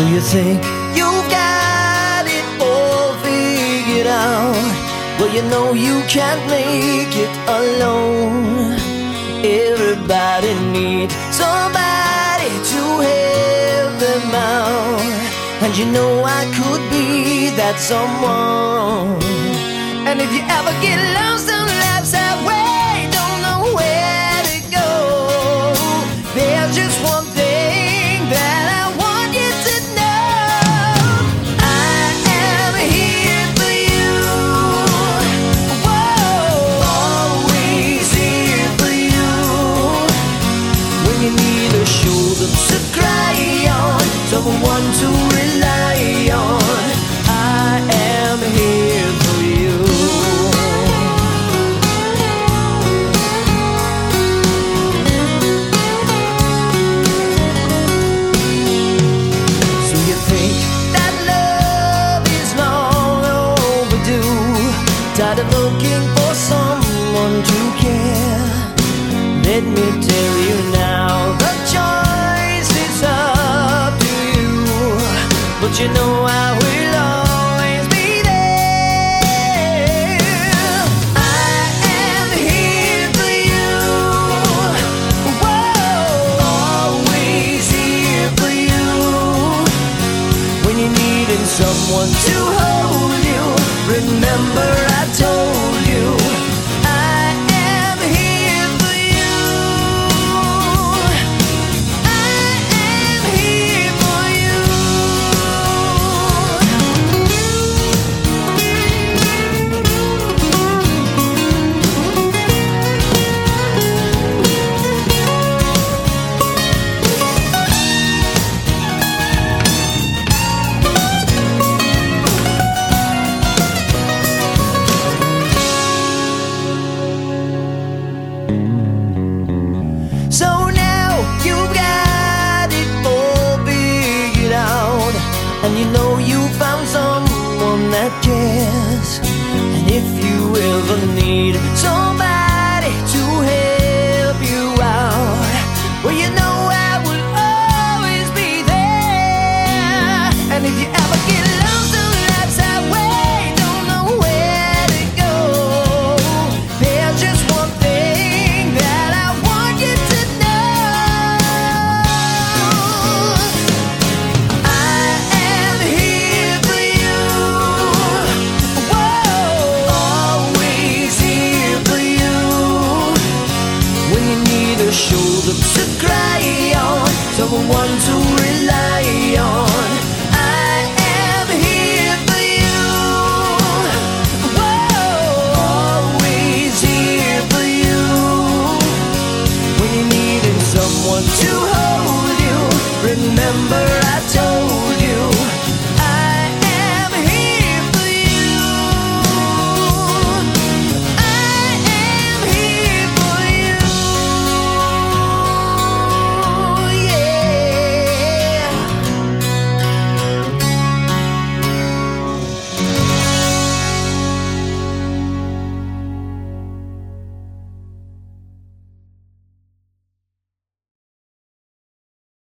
So you think you've got it all figured out? Well, you know you can't make it alone. Everybody needs somebody to help them out. And you know I could be that someone. And if you ever get lost on life's highway, don't know where to go, there's just one thing that I want you to know. I am here for you. Whoa, always here for you. When you need a shoulder to cry on, someone to rely on, I am here for you. So you think that love is long overdue, tired of looking for someone to care? Let me tell you now, the choice is up to you. But you know I will always be there. I am here for you. Whoa, always here for you. When you needed someone to hold you, remember I told you I am here for you. I am here for you. So now you've got it all figured out, and you know you found someone that cares. And if you ever need somebody to help you out, well, you know I will always be there. And if you ever get lost on life's highway, don't know where to go, there's just one thing that I want you to know. I am here for you. Whoa, always here for you. When you need a shoulder to cry on, someone to